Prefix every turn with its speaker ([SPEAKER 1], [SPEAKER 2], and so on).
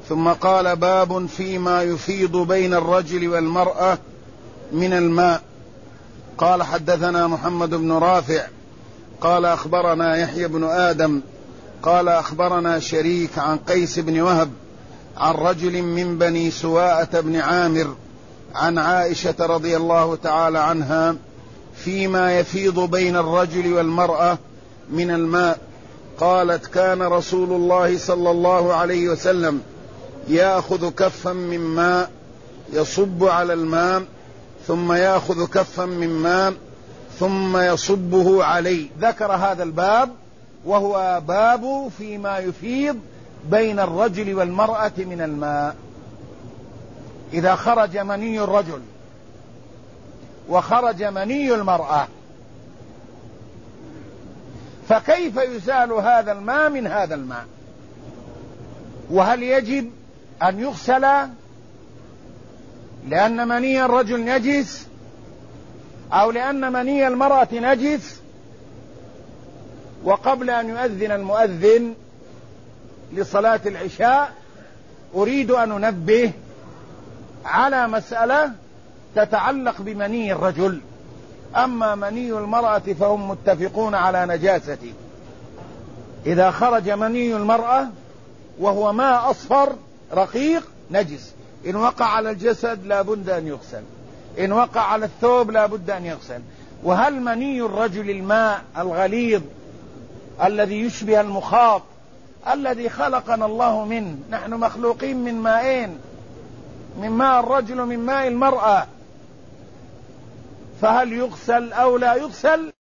[SPEAKER 1] ثم قال: باب فيما يفيض بين الرجل والمرأة من الماء. قال: حدثنا محمد بن رافع قال: أخبرنا يحيى بن آدم قال: أخبرنا شريك عن قيس بن وهب عن رجل من بني سواءة بن عامر عن عائشة رضي الله تعالى عنها فيما يفيض بين الرجل والمرأة من الماء. قالت: كان رسول الله صلى الله عليه وسلم يأخذ كفا من ماء يصب على الماء، ثم يأخذ كفا من ماء ثم يصبه عليه. ذكر هذا الباب، وهو باب فيما يفيض بين الرجل والمرأة من الماء. إذا خرج مني الرجل وخرج مني المرأة، فكيف يزال هذا الماء من هذا الماء؟ وهل يجب أن يغسل لأن مني الرجل نجس، أو لأن مني المرأة نجس؟ وقبل أن يؤذن المؤذن لصلاة العشاء أريد أن أنبه على مسألة تتعلق بمني الرجل. أما مني المرأة فهم متفقون على نجاسته. إذا خرج مني المرأة وهو ماء أصفر رقيق نجس، إن وقع على الجسد لا بد أن يغسل، إن وقع على الثوب لا بد أن يغسل. وهل مني الرجل الماء الغليظ الذي يشبه المخاط الذي خلقنا الله منه؟ نحن مخلوقين من ماءين، من ماء الرجل ومن ماء المرأة، فهل يغسل أو لا يغسل؟